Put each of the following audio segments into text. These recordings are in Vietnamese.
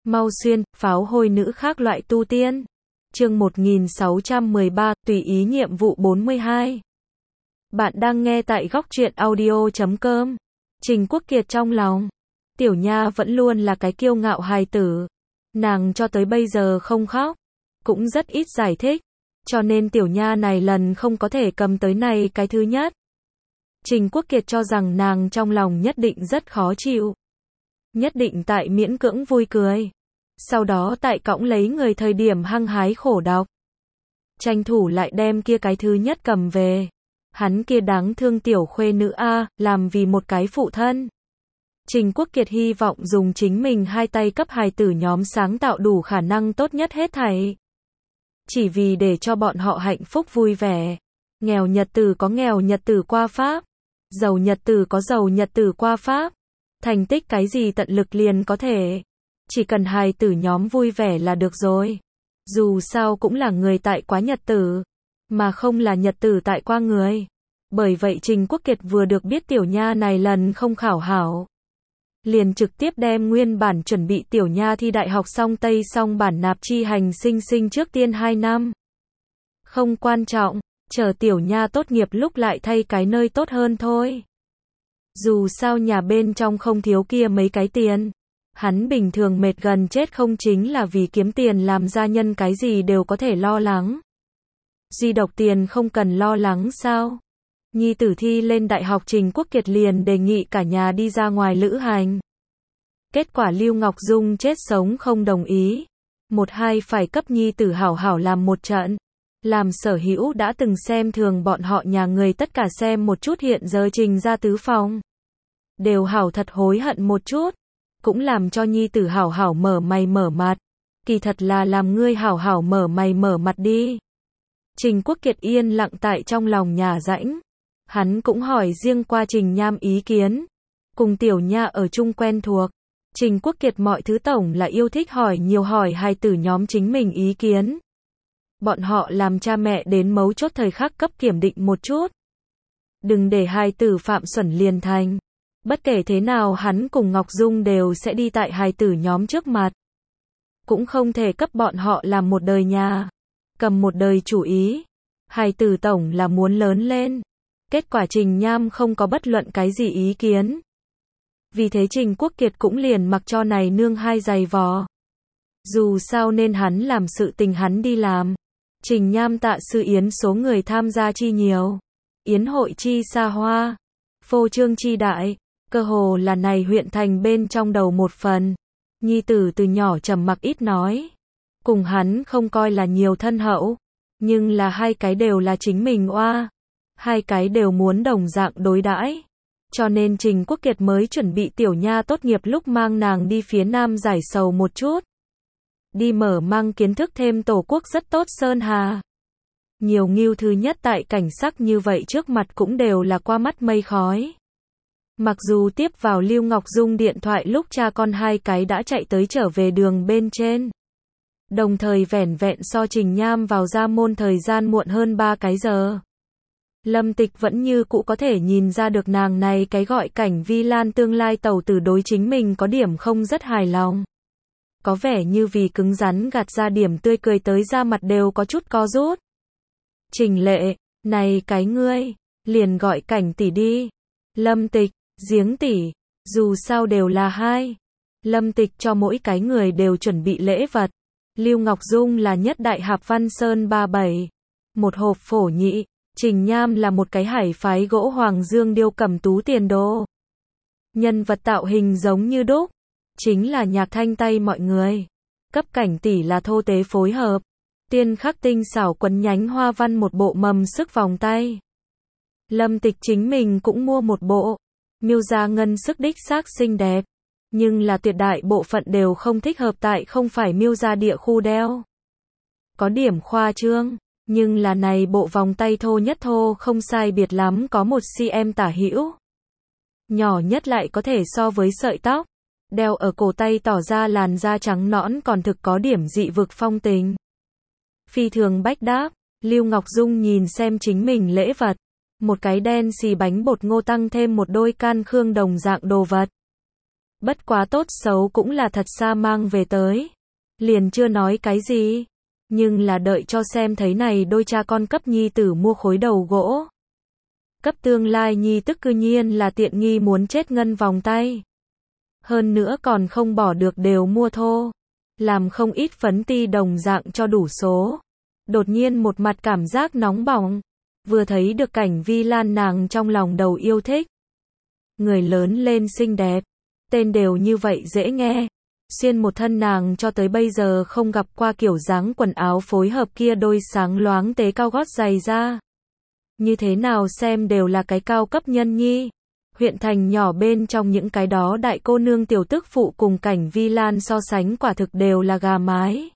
Mau xuyên, pháo hôi nữ khác loại tu tiên. Chương 1613, tùy ý nhiệm vụ 42. Bạn đang nghe tại góc truyện audio.com. Trình Quốc Kiệt trong lòng. Tiểu Nha vẫn luôn là cái kiêu ngạo hài tử. Nàng cho tới bây giờ không khóc, cũng rất ít giải thích. Cho nên Tiểu Nha này lần không có thể cầm tới này cái thứ nhất. Trình Quốc Kiệt cho rằng nàng trong lòng nhất định rất khó chịu. Nhất định tại miễn cưỡng vui cười. Sau đó tại cõng lấy người thời điểm hăng hái khổ đọc. Tranh thủ lại đem kia cái thứ nhất cầm về. Hắn kia đáng thương tiểu khuê nữ a, làm vì một cái phụ thân. Trình Quốc Kiệt hy vọng dùng chính mình hai tay cấp hài tử nhóm sáng tạo đủ khả năng tốt nhất hết thảy. Chỉ vì để cho bọn họ hạnh phúc vui vẻ. Nghèo nhật tử có nghèo nhật tử qua pháp. Giàu nhật tử có giàu nhật tử qua pháp. Thành tích cái gì tận lực liền có thể. Chỉ cần hài tử nhóm vui vẻ là được rồi. Dù sao cũng là người tại quá nhật tử, mà không là nhật tử tại qua người. Bởi vậy Trình Quốc Kiệt vừa được biết Tiểu Nha này lần không khảo hảo, liền trực tiếp đem nguyên bản chuẩn bị Tiểu Nha thi đại học xong Tây xong bản nạp chi hành sinh trước tiên 2 năm. Không quan trọng, chờ Tiểu Nha tốt nghiệp lúc lại thay cái nơi tốt hơn thôi. Dù sao nhà bên trong không thiếu kia mấy cái tiền. Hắn bình thường mệt gần chết không chính là vì kiếm tiền làm gia nhân cái gì đều có thể lo lắng. Duy độc tiền không cần lo lắng sao? Nhi tử thi lên đại học Trình Quốc Kiệt liền đề nghị cả nhà đi ra ngoài lữ hành. Kết quả Lưu Ngọc Dung chết sống không đồng ý. Một hai phải cấp nhi tử hảo hảo làm một trận. Làm sở hữu đã từng xem thường bọn họ nhà người tất cả xem một chút hiện giờ Trình ra tứ phòng. Đều hảo thật hối hận một chút. Cũng làm cho nhi tử hảo hảo mở mày mở mặt. Kỳ thật là làm ngươi hảo hảo mở mày mở mặt đi. Trình Quốc Kiệt yên lặng tại trong lòng nhà rãnh. Hắn cũng hỏi riêng qua Trình Nham ý kiến. Cùng Tiểu Nha ở chung quen thuộc. Trình Quốc Kiệt mọi thứ tổng là yêu thích hỏi nhiều hỏi hài tử nhóm chính mình ý kiến. Bọn họ làm cha mẹ đến mấu chốt thời khắc cấp kiểm định một chút. Đừng để hài tử phạm xuẩn liền thành. Bất kể thế nào hắn cùng Ngọc Dung đều sẽ đi tại hài tử nhóm trước mặt. Cũng không thể cấp bọn họ làm một đời nhà. Cầm một đời chủ ý. Hài tử tổng là muốn lớn lên. Kết quả Trình Nham không có bất luận cái gì ý kiến. Vì thế Trình Quốc Kiệt cũng liền mặc cho này nương hai giày vò. Dù sao nên hắn làm sự tình hắn đi làm. Trình Nham tạ sư yến số người tham gia chi nhiều. Yến hội chi xa hoa. Phô trương chi đại. Cơ hồ là này huyện thành bên trong đầu một phần. Nhi tử từ nhỏ trầm mặc ít nói. Cùng hắn không coi là nhiều thân hậu. Nhưng là hai cái đều là chính mình oa. Hai cái đều muốn đồng dạng đối đãi. Cho nên Trình Quốc Kiệt mới chuẩn bị Tiểu Nha tốt nghiệp lúc mang nàng đi phía Nam giải sầu một chút. Đi mở mang kiến thức thêm tổ quốc rất tốt sơn hà. Nhiều ngưu thứ nhất tại cảnh sắc như vậy trước mặt cũng đều là qua mắt mây khói. Mặc dù tiếp vào Lưu Ngọc Dung điện thoại lúc cha con hai cái đã chạy tới trở về đường bên trên. Đồng thời vẻn vẹn so Trình Nham vào ra môn thời gian muộn hơn 3 cái giờ. Lâm Tịch vẫn như cũ có thể nhìn ra được nàng này cái gọi cảnh Vi Lan tương lai tẩu tử đối chính mình có điểm không rất hài lòng. Có vẻ như vì cứng rắn gạt ra điểm tươi cười tới da mặt đều có chút co rút. Trình Lệ, này cái ngươi, liền gọi cảnh tỷ đi. Lâm Tịch, giếng tỷ, dù sao đều là hai. Lâm Tịch cho mỗi cái người đều chuẩn bị lễ vật. Lưu Ngọc Dung là nhất đại hạp Văn Sơn 37. Một hộp phổ nhị. Trình Nham là một cái hải phái gỗ hoàng dương điêu cầm tú tiền đồ. Nhân vật tạo hình giống như đúc. Chính là Nhạc Thanh tay mọi người. Cấp cảnh tỷ là thô tế phối hợp. Tiên khắc tinh xảo quấn nhánh hoa văn một bộ mầm sức vòng tay. Lâm Tịch chính mình cũng mua một bộ. Miêu ra ngân sức đích xác xinh đẹp. Nhưng là tuyệt đại bộ phận đều không thích hợp tại không phải miêu ra địa khu đeo. Có điểm khoa trương. Nhưng là này bộ vòng tay thô nhất thô không sai biệt lắm có 1 cm tả hữu. Nhỏ nhất lại có thể so với sợi tóc. Đeo ở cổ tay tỏ ra làn da trắng nõn còn thực có điểm dị vực phong tình. Phi thường bách đáp, Lưu Ngọc Dung nhìn xem chính mình lễ vật. Một cái đen xì bánh bột ngô tăng thêm một đôi can khương đồng dạng đồ vật. Bất quá tốt xấu cũng là thật xa mang về tới. Liền chưa nói cái gì. Nhưng là đợi cho xem thấy này đôi cha con cấp nhi tử mua khối đầu gỗ. Cấp tương lai nhi tức cư nhiên là tiện nghi muốn chết ngân vòng tay. Hơn nữa còn không bỏ được đều mua thô. Làm không ít phấn ti đồng dạng cho đủ số. Đột nhiên một mặt cảm giác nóng bỏng. Vừa thấy được cảnh Vi Lan nàng trong lòng đầu yêu thích. Người lớn lên xinh đẹp. Tên đều như vậy dễ nghe. Xuyên một thân nàng cho tới bây giờ không gặp qua kiểu dáng quần áo phối hợp kia đôi sáng loáng tế cao gót giày ra. Như thế nào xem đều là cái cao cấp nhân nhi. Huyện thành nhỏ bên trong những cái đó đại cô nương tiểu tức phụ cùng cảnh Vi Lan so sánh quả thực đều là gà mái.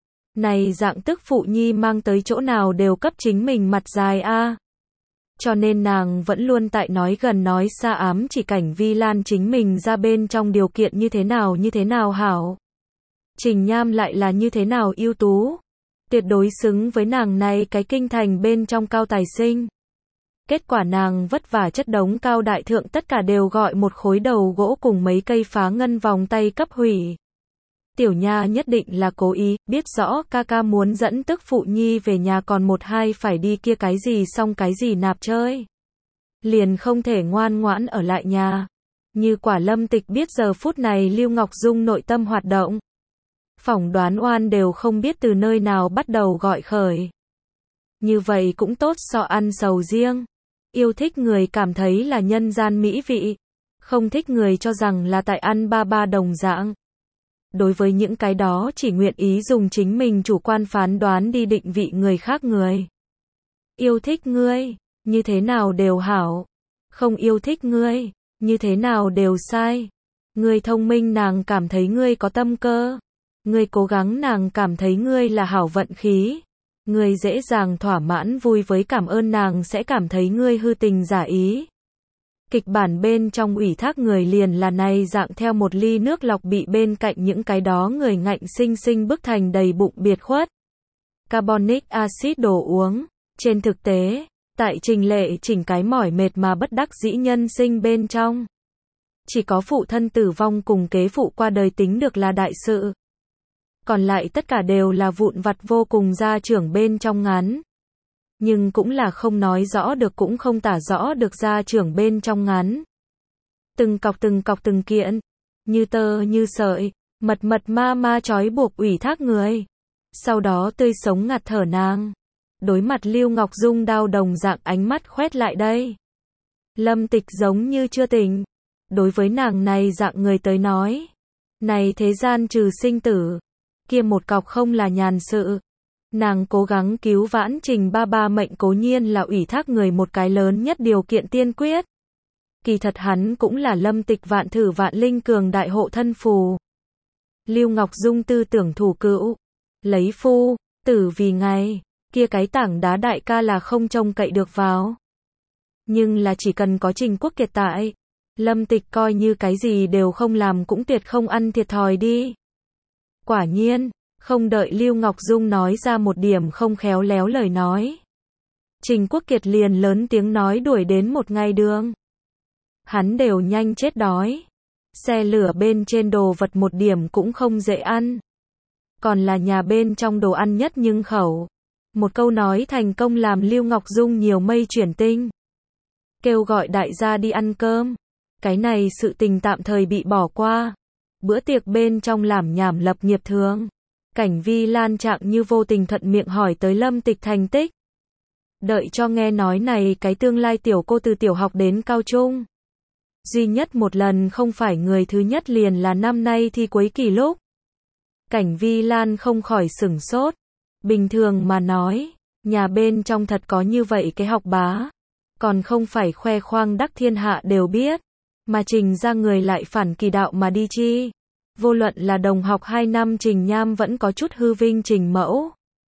Này dạng tức phụ nhi mang tới chỗ nào đều cấp chính mình mặt dài a. Cho nên nàng vẫn luôn tại nói gần nói xa ám chỉ cảnh Vi Lan chính mình ra bên trong điều kiện như thế nào hảo. Trình Nham lại là như thế nào ưu tú. Tuyệt đối xứng với nàng này cái kinh thành bên trong cao tài sinh. Kết quả nàng vất vả chất đống cao đại thượng tất cả đều gọi một khối đầu gỗ cùng mấy cây phá ngân vòng tay cấp hủy. Tiểu Nha nhất định là cố ý, biết rõ ca ca muốn dẫn tức phụ nhi về nhà còn một hai phải đi kia cái gì xong cái gì nạp chơi. Liền không thể ngoan ngoãn ở lại nhà. Như quả Lâm Tịch biết giờ phút này Lưu Ngọc Dung nội tâm hoạt động. Phỏng đoán oan đều không biết từ nơi nào bắt đầu gọi khởi. Như vậy cũng tốt so ăn sầu riêng. Yêu thích người cảm thấy là nhân gian mỹ vị. Không thích người cho rằng là tại ăn ba ba đồng dạng. Đối với những cái đó chỉ nguyện ý dùng chính mình chủ quan phán đoán đi định vị người khác người. Yêu thích ngươi, như thế nào đều hảo. Không yêu thích ngươi, như thế nào đều sai. Ngươi thông minh nàng cảm thấy ngươi có tâm cơ. Ngươi cố gắng nàng cảm thấy ngươi là hảo vận khí. Ngươi dễ dàng thỏa mãn vui với cảm ơn nàng sẽ cảm thấy ngươi hư tình giả ý. Kịch bản bên trong ủy thác người liền là này dạng theo một ly nước lọc bị bên cạnh những cái đó người ngạnh sinh sinh bức thành đầy bụng biệt khuất. Carbonic acid đổ uống. Trên thực tế, tại Trình Lệ chỉnh cái mỏi mệt mà bất đắc dĩ nhân sinh bên trong. Chỉ có phụ thân tử vong cùng kế phụ qua đời tính được là đại sự. Còn lại tất cả đều là vụn vặt vô cùng gia trưởng bên trong ngắn. Nhưng cũng là không nói rõ được cũng không tả rõ được gia trưởng bên trong ngắn. Từng cọc từng kiện, như tơ như sợi, mật ma trói buộc ủy thác người. Sau đó tươi sống ngạt thở nàng. Đối mặt Lưu Ngọc Dung đau đồng dạng ánh mắt khoét lại đây. Lâm Tịch giống như chưa tỉnh. Đối với nàng này dạng người tới nói. Này thế gian trừ sinh tử. Kia một cọc không là nhàn sự. Nàng cố gắng cứu vãn Trình ba ba mệnh cố nhiên là ủy thác người một cái lớn nhất điều kiện tiên quyết. Kỳ thật hắn cũng là Lâm Tịch vạn thử vạn linh cường đại hộ thân phù. Lưu Ngọc Dung tư tưởng thủ cữu. Lấy phu, tử vì ngày. Kia cái tảng đá đại ca là không trông cậy được vào. Nhưng là chỉ cần có Trình Quốc Kiệt tại. Lâm Tịch coi như cái gì đều không làm cũng tuyệt không ăn thiệt thòi đi. Quả nhiên. Không đợi Lưu Ngọc Dung nói ra một điểm không khéo léo lời nói. Trình Quốc Kiệt liền lớn tiếng nói đuổi đến một ngày đường. Hắn đều nhanh chết đói. Xe lửa bên trên đồ vật một điểm cũng không dễ ăn. Còn là nhà bên trong đồ ăn nhất nhưng khẩu. Một câu nói thành công làm Lưu Ngọc Dung nhiều mây chuyển tinh. Kêu gọi đại gia đi ăn cơm. Cái này sự tình tạm thời bị bỏ qua. Bữa tiệc bên trong làm nhảm lập nghiệp thường. Cảnh Vi Lan trạng như vô tình thuận miệng hỏi tới Lâm Tịch thành tích. Đợi cho nghe nói này cái tương lai tiểu cô từ tiểu học đến cao trung. Duy nhất một lần không phải người thứ nhất liền là năm nay thi cuối kỳ lúc. Cảnh Vi Lan không khỏi sửng sốt. Bình thường mà nói, nhà bên trong thật có như vậy cái học bá. Còn không phải khoe khoang đắc thiên hạ đều biết. Mà Trình ra người lại phản kỳ đạo mà đi chi. Vô luận là đồng học 2 năm Trình Nham vẫn có chút hư vinh Trình mẫu.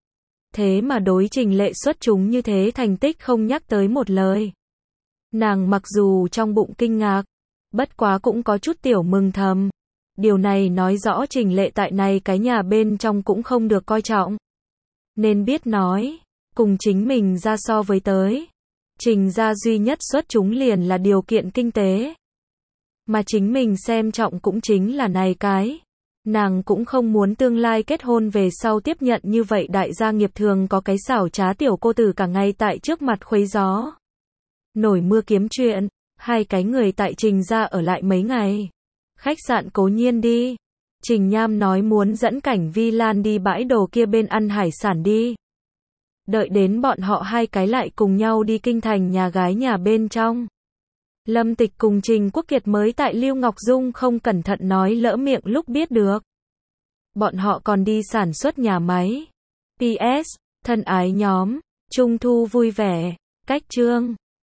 Thế mà đối Trình Lệ xuất chúng như thế thành tích không nhắc tới một lời. Nàng mặc dù trong bụng kinh ngạc, bất quá cũng có chút tiểu mừng thầm. Điều này nói rõ Trình Lệ tại này cái nhà bên trong cũng không được coi trọng. Nên biết nói, cùng chính mình ra so với tới. Trình ra duy nhất xuất chúng liền là điều kiện kinh tế. Mà chính mình xem trọng cũng chính là này cái. Nàng cũng không muốn tương lai kết hôn về sau tiếp nhận như vậy đại gia nghiệp thường có cái xảo trá tiểu cô tử cả ngày tại trước mặt khuấy gió. Nổi mưa kiếm chuyện, hai cái người tại Trình gia ở lại mấy ngày. Khách sạn Cố Nhiên đi. Trình Nham nói muốn dẫn Cảnh Vi Lan đi bãi đồ kia bên ăn hải sản đi. Đợi đến bọn họ hai cái lại cùng nhau đi kinh thành nhà gái nhà bên trong. Lâm Tịch cùng Trình Quốc Kiệt mới tại Lưu Ngọc Dung không cẩn thận nói lỡ miệng lúc biết được. Bọn họ còn đi sản xuất nhà máy. PS, thân ái nhóm, Trung thu vui vẻ, cách chương.